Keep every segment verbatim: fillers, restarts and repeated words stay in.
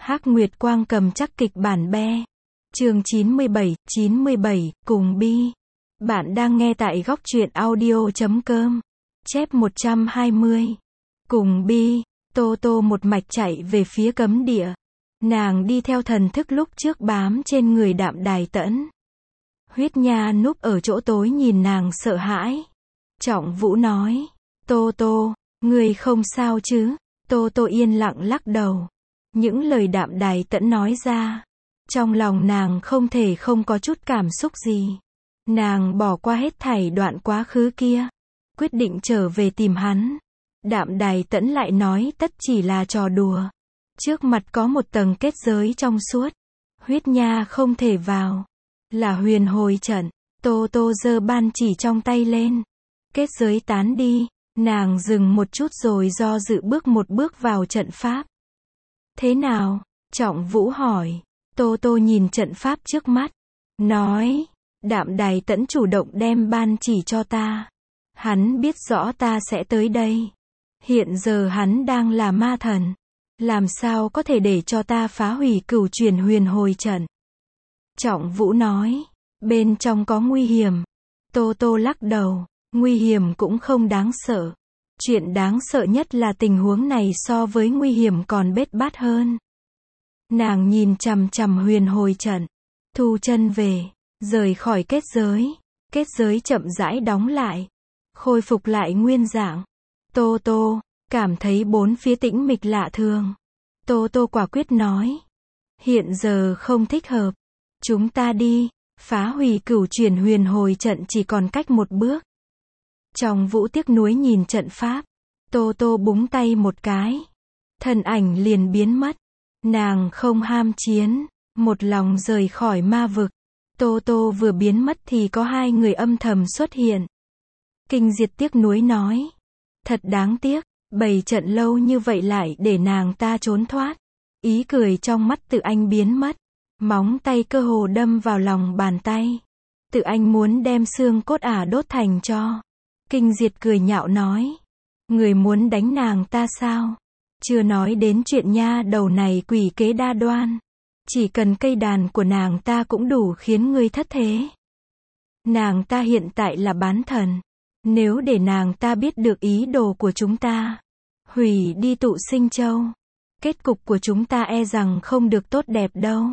Hắc Nguyệt Quang cầm chắc kịch bản be. Chương chín mươi bảy, chín mươi bảy, cùng Bi. Bạn đang nghe tại góc truyện audio chấm com. Chép một trăm hai mươi. Cùng Bi, Tô Tô một mạch chạy về phía cấm địa. Nàng đi theo thần thức lúc trước bám trên người Đạm Đài Tẫn. Huyết Nha núp ở chỗ tối nhìn nàng sợ hãi. Trọng Vũ nói, Tô Tô, người không sao chứ? Tô Tô yên lặng lắc đầu. Những lời Đạm Đài Tẫn nói ra, trong lòng nàng không thể không có chút cảm xúc gì. Nàng bỏ qua hết thảy đoạn quá khứ kia, quyết định trở về tìm hắn. Đạm Đài Tẫn lại nói tất chỉ là trò đùa. Trước mặt có một tầng kết giới trong suốt, Huyết Nha không thể vào. Là huyền hồi trận. Tô Tô giơ ban chỉ trong tay lên. Kết giới tán đi, nàng dừng một chút rồi do dự bước một bước vào trận pháp. Thế nào? Trọng Vũ hỏi. Tô Tô nhìn trận pháp trước mắt, nói, Đạm Đài Tẫn chủ động đem ban chỉ cho ta. Hắn biết rõ ta sẽ tới đây. Hiện giờ hắn đang là ma thần. Làm sao có thể để cho ta phá hủy cửu chuyển huyền hồi trận? Trọng Vũ nói, bên trong có nguy hiểm. Tô Tô lắc đầu, nguy hiểm cũng không đáng sợ. Chuyện đáng sợ nhất là tình huống này so với nguy hiểm còn bết bát hơn. Nàng nhìn chằm chằm huyền hồi trận, thu chân về, rời khỏi kết giới. Kết giới chậm rãi đóng lại, khôi phục lại nguyên dạng. Tô Tô cảm thấy bốn phía tĩnh mịch lạ thường. Tô Tô quả quyết nói, hiện giờ không thích hợp. Chúng ta đi, phá hủy cửu chuyển huyền hồi trận chỉ còn cách một bước. Trong Vũ tiếc nuối nhìn trận pháp. Tô Tô búng tay một cái, thân ảnh liền biến mất. Nàng không ham chiến, một lòng rời khỏi ma vực. Tô Tô vừa biến mất thì có hai người âm thầm xuất hiện. Kinh Diệt tiếc nuối nói, thật đáng tiếc, bày trận lâu như vậy lại để nàng ta trốn thoát. Ý cười trong mắt Tự Anh biến mất, móng tay cơ hồ đâm vào lòng bàn tay. Tự Anh muốn đem xương cốt ả đốt thành tro. Kinh Diệt cười nhạo nói, người muốn đánh nàng ta sao? Chưa nói đến chuyện nha đầu này quỷ kế đa đoan. Chỉ cần cây đàn của nàng ta cũng đủ khiến ngươi thất thế. Nàng ta hiện tại là bán thần. Nếu để nàng ta biết được ý đồ của chúng ta, hủy đi Tụ Sinh Châu, kết cục của chúng ta e rằng không được tốt đẹp đâu.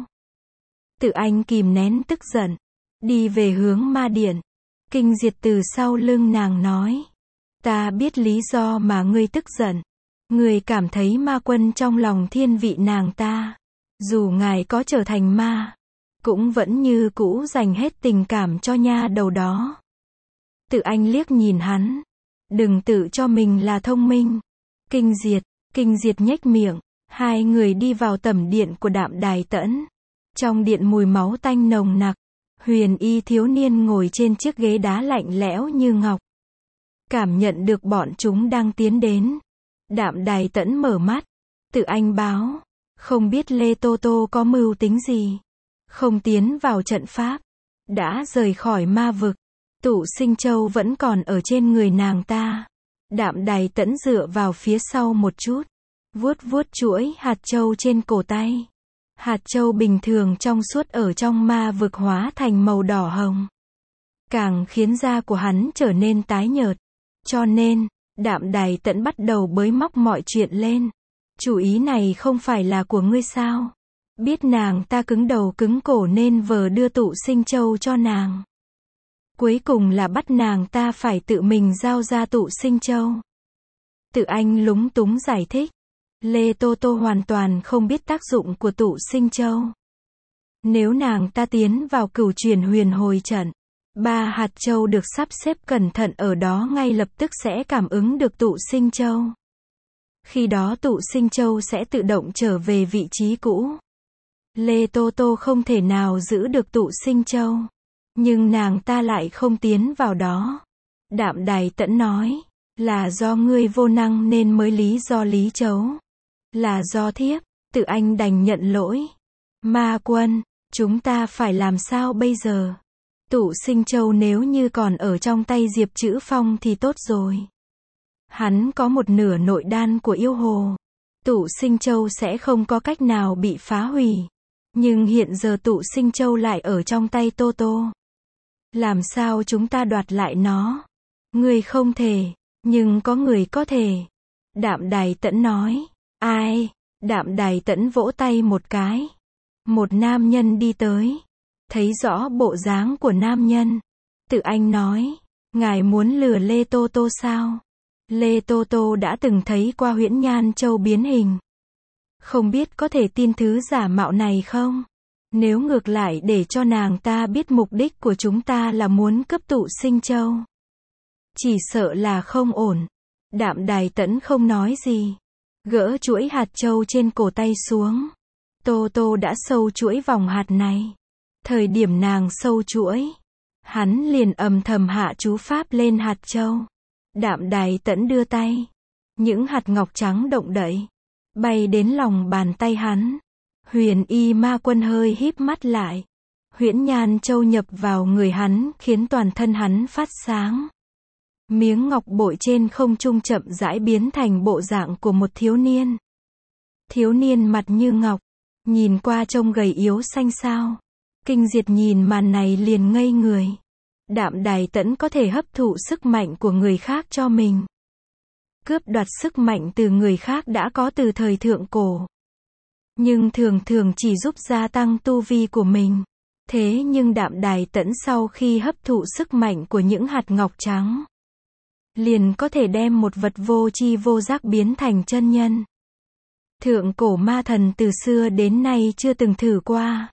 Tự Anh kìm nén tức giận, đi về hướng ma điện. Kinh Diệt từ sau lưng nàng nói, ta biết lý do mà ngươi tức giận. Ngươi cảm thấy ma quân trong lòng thiên vị nàng ta. Dù ngài có trở thành ma, cũng vẫn như cũ dành hết tình cảm cho nha đầu đó. Tự Anh liếc nhìn hắn, đừng tự cho mình là thông minh. Kinh Diệt, Kinh Diệt nhếch miệng. Hai người đi vào tẩm điện của Đạm Đài Tẫn. Trong điện mùi máu tanh nồng nặc. Huyền y thiếu niên ngồi trên chiếc ghế đá lạnh lẽo như ngọc. Cảm nhận được bọn chúng đang tiến đến. Đạm Đài Tẫn mở mắt. Tự Anh báo, không biết Lê Tô Tô có mưu tính gì. Không tiến vào trận pháp, đã rời khỏi ma vực. Tụ Sinh Châu vẫn còn ở trên người nàng ta. Đạm Đài Tẫn dựa vào phía sau một chút, vuốt vuốt chuỗi hạt châu trên cổ tay. Hạt châu bình thường trong suốt ở trong ma vực hóa thành màu đỏ hồng, càng khiến da của hắn trở nên tái nhợt. Cho nên, Đạm Đài Tẫn bắt đầu bới móc mọi chuyện lên. Chủ ý này không phải là của ngươi sao? Biết nàng ta cứng đầu cứng cổ nên vờ đưa Tụ Sinh Châu cho nàng. Cuối cùng là bắt nàng ta phải tự mình giao ra Tụ Sinh Châu. Tự Anh lúng túng giải thích. Lê Tô Tô hoàn toàn không biết tác dụng của Tụ Sinh Châu. Nếu nàng ta tiến vào cửu chuyển huyền hồi trận, ba hạt châu được sắp xếp cẩn thận ở đó ngay lập tức sẽ cảm ứng được Tụ Sinh Châu. Khi đó Tụ Sinh Châu sẽ tự động trở về vị trí cũ. Lê Tô Tô không thể nào giữ được Tụ Sinh Châu, nhưng nàng ta lại không tiến vào đó. Đạm Đài Tẫn nói, là do ngươi vô năng nên mới lý do lý chấu. Là do thiếp. Tự Anh đành nhận lỗi. Ma quân, chúng ta phải làm sao bây giờ? Tụ Sinh Châu nếu như còn ở trong tay Diệp Chữ Phong thì tốt rồi. Hắn có một nửa nội đan của yêu hồ. Tụ Sinh Châu sẽ không có cách nào bị phá hủy. Nhưng hiện giờ Tụ Sinh Châu lại ở trong tay Tô Tô. Làm sao chúng ta đoạt lại nó? Người không thể, nhưng có người có thể. Đạm Đài Tẫn nói. Ai? Đạm Đài Tẫn vỗ tay một cái. Một nam nhân đi tới. Thấy rõ bộ dáng của nam nhân. Tự anh nói. Ngài muốn lừa Lê Tô Tô sao? Lê Tô Tô đã từng thấy qua Huyễn Nhan Châu biến hình. Không biết có thể tin thứ giả mạo này không? Nếu ngược lại để cho nàng ta biết mục đích của chúng ta là muốn cướp Tụ Sinh Châu, chỉ sợ là không ổn. Đạm Đài Tẫn không nói gì. Gỡ chuỗi hạt châu trên cổ tay xuống. Tô Tô đã sâu chuỗi vòng hạt này. Thời điểm nàng sâu chuỗi, hắn liền âm thầm hạ chú pháp lên hạt châu. Đạm Đài Tẫn đưa tay. Những hạt ngọc trắng động đậy. Bay đến lòng bàn tay hắn. Huyền Y Ma Quân hơi híp mắt lại. Huyễn Nhan Châu nhập vào người hắn khiến toàn thân hắn phát sáng. Miếng ngọc bội trên không trung chậm rãi biến thành bộ dạng của một thiếu niên. Thiếu niên mặt như ngọc. Nhìn qua trông gầy yếu xanh xao. Kinh Diệt nhìn màn này liền ngây người. Đạm Đài Tẫn có thể hấp thụ sức mạnh của người khác cho mình. Cướp đoạt sức mạnh từ người khác đã có từ thời thượng cổ. Nhưng thường thường chỉ giúp gia tăng tu vi của mình. Thế nhưng Đạm Đài Tẫn sau khi hấp thụ sức mạnh của những hạt ngọc trắng, liền có thể đem một vật vô tri vô giác biến thành chân nhân. Thượng cổ ma thần từ xưa đến nay chưa từng thử qua.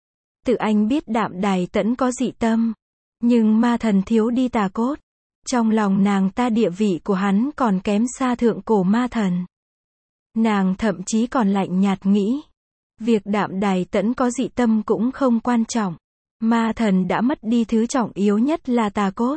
Tự anh biết Đạm Đài Tẫn có dị tâm. Nhưng ma thần thiếu đi tà cốt. Trong lòng nàng ta địa vị của hắn còn kém xa thượng cổ ma thần. Nàng thậm chí còn lạnh nhạt nghĩ. Việc Đạm Đài Tẫn có dị tâm cũng không quan trọng. Ma thần đã mất đi thứ trọng yếu nhất là tà cốt.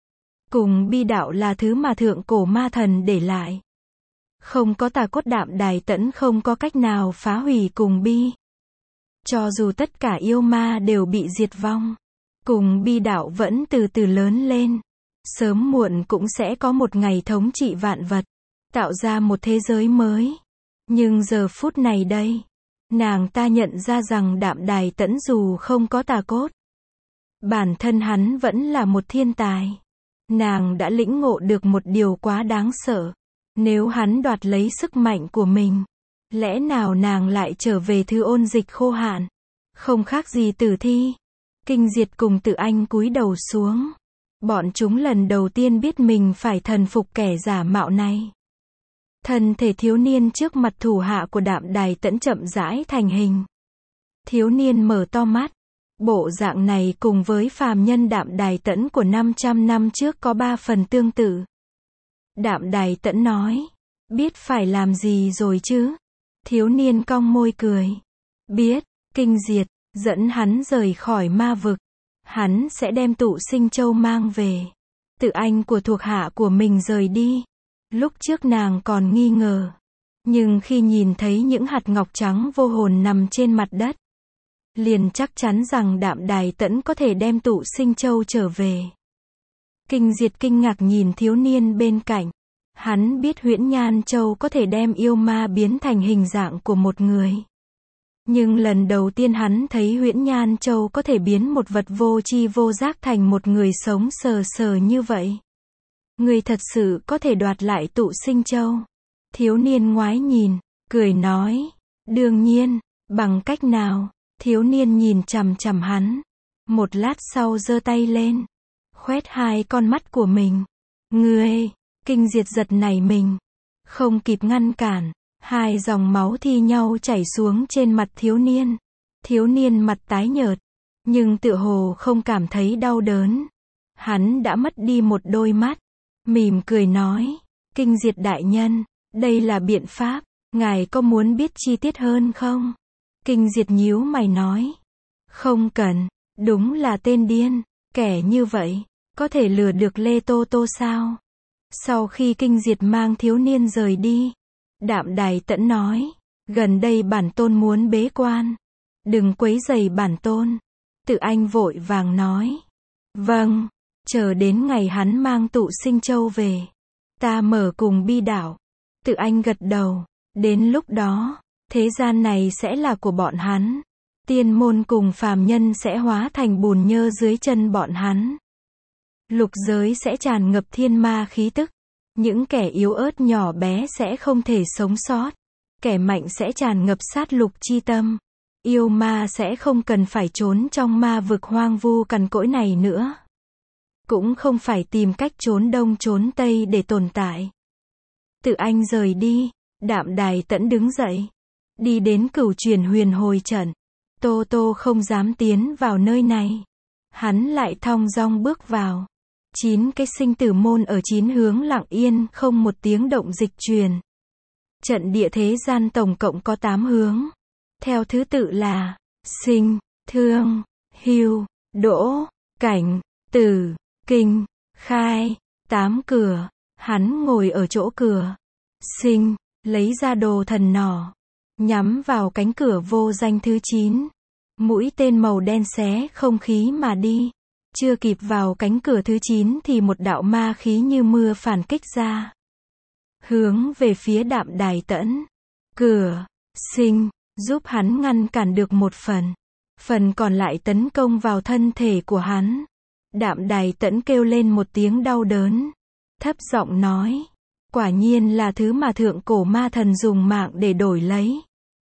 Cùng bi đạo là thứ mà thượng cổ ma thần để lại. Không có tà cốt Đạm Đài Tẫn không có cách nào phá hủy cùng bi. Cho dù tất cả yêu ma đều bị diệt vong, cùng bi đạo vẫn từ từ lớn lên. Sớm muộn cũng sẽ có một ngày thống trị vạn vật, tạo ra một thế giới mới. Nhưng giờ phút này đây, nàng ta nhận ra rằng Đạm Đài Tẫn dù không có tà cốt, bản thân hắn vẫn là một thiên tài. Nàng đã lĩnh ngộ được một điều quá đáng sợ. Nếu hắn đoạt lấy sức mạnh của mình, lẽ nào nàng lại trở về thứ ôn dịch khô hạn, không khác gì tử thi. Kinh Diệt cùng Tự Anh cúi đầu xuống. Bọn chúng lần đầu tiên biết mình phải thần phục kẻ giả mạo này. Thân thể thiếu niên trước mặt thủ hạ của Đạm Đài Tẫn chậm rãi thành hình. Thiếu niên mở to mắt. Bộ dạng này cùng với phàm nhân Đạm Đài Tẫn của năm trăm năm trước có ba phần tương tự. Đạm Đài Tẫn nói. Biết phải làm gì rồi chứ? Thiếu niên cong môi cười. Biết. Kinh Diệt dẫn hắn rời khỏi ma vực. Hắn sẽ đem Tụ Sinh Châu mang về. Tự Anh của thuộc hạ của mình rời đi. Lúc trước nàng còn nghi ngờ. Nhưng khi nhìn thấy những hạt ngọc trắng vô hồn nằm trên mặt đất, liền chắc chắn rằng Đạm Đài Tẫn có thể đem Tụ Sinh Châu trở về. Kinh Diệt kinh ngạc nhìn thiếu niên bên cạnh. Hắn biết Huyễn Nhan Châu có thể đem yêu ma biến thành hình dạng của một người. Nhưng lần đầu tiên hắn thấy Huyễn Nhan Châu có thể biến một vật vô tri vô giác thành một người sống sờ sờ như vậy. Người thật sự có thể đoạt lại Tụ Sinh Châu. Thiếu niên ngoái nhìn, cười nói. Đương nhiên, bằng cách nào? Thiếu niên nhìn chằm chằm hắn. Một lát sau giơ tay lên. Khoét hai con mắt của mình. Ngươi! Kinh Diệt giật nảy mình. Không kịp ngăn cản. Hai dòng máu thi nhau chảy xuống trên mặt thiếu niên. Thiếu niên mặt tái nhợt. Nhưng tựa hồ không cảm thấy đau đớn. Hắn đã mất đi một đôi mắt. Mỉm cười nói. Kinh Diệt đại nhân. Đây là biện pháp. Ngài có muốn biết chi tiết hơn không? Kinh Diệt nhíu mày nói. Không cần. Đúng là tên điên. Kẻ như vậy. Có thể lừa được Lê Tô Tô sao? Sau khi Kinh Diệt mang thiếu niên rời đi, Đạm Đài Tẫn nói. Gần đây bản tôn muốn bế quan. Đừng quấy rầy bản tôn. Tự Anh vội vàng nói. Vâng. Chờ đến ngày hắn mang Tụ Sinh Châu về, ta mở cùng bi đạo. Tự Anh gật đầu. Đến lúc đó, thế gian này sẽ là của bọn hắn. Tiên môn cùng phàm nhân sẽ hóa thành bùn nhơ dưới chân bọn hắn. Lục giới sẽ tràn ngập thiên ma khí tức. Những kẻ yếu ớt nhỏ bé sẽ không thể sống sót. Kẻ mạnh sẽ tràn ngập sát lục chi tâm. Yêu ma sẽ không cần phải trốn trong ma vực hoang vu cằn cỗi này nữa. Cũng không phải tìm cách trốn đông trốn tây để tồn tại. Tự anh rời đi, Đạm Đài Tẫn đứng dậy. Đi đến cửu truyền huyền hồi trận. Tô Tô không dám tiến vào nơi này. Hắn lại thong dong bước vào. Chín cái sinh tử môn ở chín hướng lặng yên, không một tiếng động dịch truyền. Trận địa thế gian tổng cộng có tám hướng. Theo thứ tự là sinh, thương, hưu, đỗ, cảnh, tử, kinh, khai. Tám cửa. Hắn ngồi ở chỗ cửa. Sinh, lấy ra đồ thần nỏ. Nhắm vào cánh cửa vô danh thứ chín. Mũi tên màu đen xé không khí mà đi. Chưa kịp vào cánh cửa thứ chín thì một đạo ma khí như mưa phản kích ra. Hướng về phía Đạm Đài Tẫn. Cửa, sinh, giúp hắn ngăn cản được một phần. Phần còn lại tấn công vào thân thể của hắn. Đạm Đài Tẫn kêu lên một tiếng đau đớn. Thấp giọng nói. Quả nhiên là thứ mà thượng cổ ma thần dùng mạng để đổi lấy.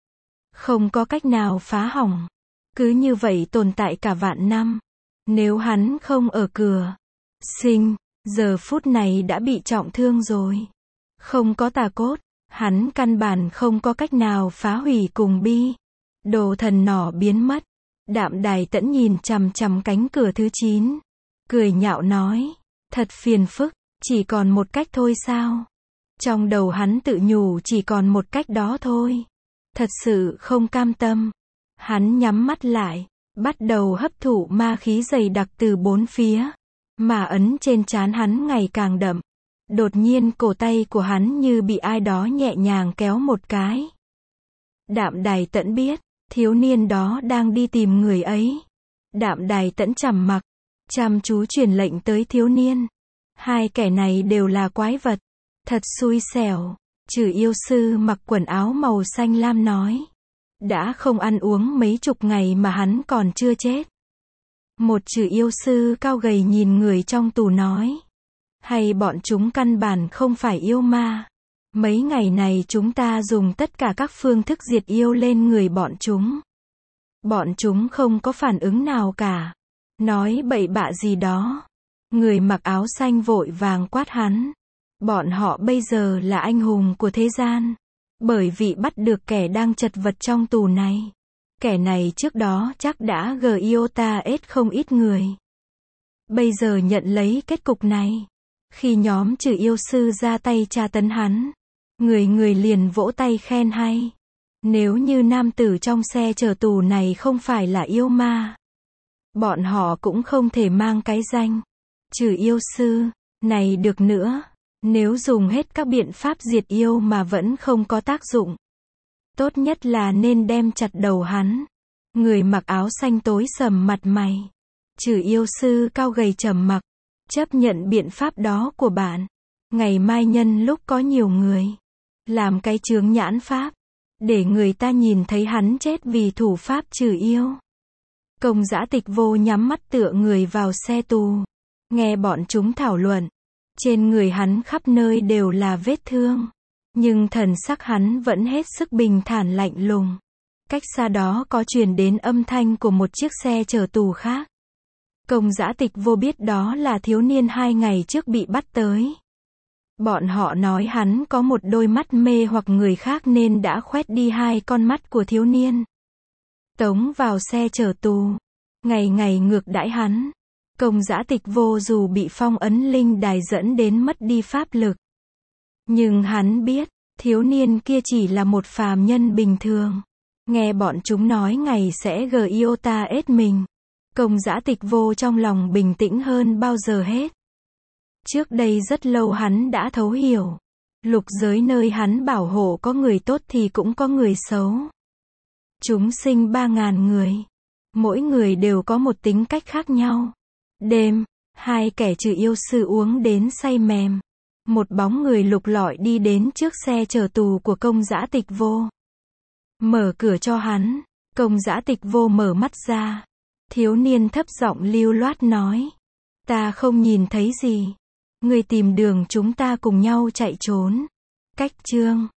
Không có cách nào phá hỏng. Cứ như vậy tồn tại cả vạn năm. Nếu hắn không ở cửa. Sinh, giờ phút này đã bị trọng thương rồi. Không có tà cốt. Hắn căn bản không có cách nào phá hủy cùng bi. Đồ thần nỏ biến mất. Đạm Đài Tẫn nhìn chằm chằm cánh cửa thứ chín. Cười nhạo nói. Thật phiền phức. Chỉ còn một cách thôi sao? Trong đầu hắn tự nhủ chỉ còn một cách đó thôi. Thật sự không cam tâm. Hắn nhắm mắt lại. Bắt đầu hấp thụ ma khí dày đặc từ bốn phía. Mà ấn trên trán hắn ngày càng đậm. Đột nhiên cổ tay của hắn như bị ai đó nhẹ nhàng kéo một cái. Đạm Đài Tẫn biết. Thiếu niên đó đang đi tìm người ấy. Đạm Đài Tẫn trầm mặc. Chăm chú truyền lệnh tới thiếu niên. Hai kẻ này đều là quái vật. Thật xui xẻo. Trừ yêu sư mặc quần áo màu xanh lam nói. Đã không ăn uống mấy chục ngày mà hắn còn chưa chết. Một trừ yêu sư cao gầy nhìn người trong tù nói. Hay bọn chúng căn bản không phải yêu ma. Mấy ngày này chúng ta dùng tất cả các phương thức diệt yêu lên người bọn chúng. Bọn chúng không có phản ứng nào cả. Nói bậy bạ gì đó. Người mặc áo xanh vội vàng quát hắn. Bọn họ bây giờ là anh hùng của thế gian. Bởi vì bắt được kẻ đang chật vật trong tù này. Kẻ này trước đó chắc đã giota ết không ít người. Bây giờ nhận lấy kết cục này. Khi nhóm trừ yêu sư ra tay tra tấn hắn. Người người liền vỗ tay khen hay. Nếu như nam tử trong xe chở tù này không phải là yêu ma. Bọn họ cũng không thể mang cái danh. Trừ yêu sư. Này được nữa. Nếu dùng hết các biện pháp diệt yêu mà vẫn không có tác dụng. Tốt nhất là nên đem chặt đầu hắn. Người mặc áo xanh tối sầm mặt mày. Trừ yêu sư cao gầy trầm mặc. Chấp nhận biện pháp đó của bạn. Ngày mai nhân lúc có nhiều người. Làm cái chướng nhãn pháp. Để người ta nhìn thấy hắn chết vì thủ pháp trừ yêu. Công Dã Tịch Vô nhắm mắt tựa người vào xe tù. Nghe bọn chúng thảo luận. Trên người hắn khắp nơi đều là vết thương. Nhưng thần sắc hắn vẫn hết sức bình thản lạnh lùng. Cách xa đó có truyền đến âm thanh của một chiếc xe chở tù khác. Công Dã Tịch Vô biết đó là thiếu niên hai ngày trước bị bắt tới. Bọn họ nói hắn có một đôi mắt mê hoặc người khác nên đã khoét đi hai con mắt của thiếu niên. Tống vào xe chở tù. Ngày ngày ngược đãi hắn. Công Dã Tịch Vô dù bị phong ấn linh đài dẫn đến mất đi pháp lực. Nhưng hắn biết, thiếu niên kia chỉ là một phàm nhân bình thường. Nghe bọn chúng nói ngày sẽ giota ết mình. Công Dã Tịch Vô trong lòng bình tĩnh hơn bao giờ hết. Trước đây rất lâu hắn đã thấu hiểu. Lục giới nơi hắn bảo hộ có người tốt thì cũng có người xấu. Chúng sinh ba ngàn người. Mỗi người đều có một tính cách khác nhau. Đêm, hai kẻ trừ yêu sư uống đến say mềm. Một bóng người lục lọi đi đến trước xe chở tù của Công Dã Tịch Vô. Mở cửa cho hắn. Công Dã Tịch Vô mở mắt ra. Thiếu niên thấp giọng lưu loát nói. Ta không nhìn thấy gì. Người tìm đường chúng ta cùng nhau chạy trốn. Cách chương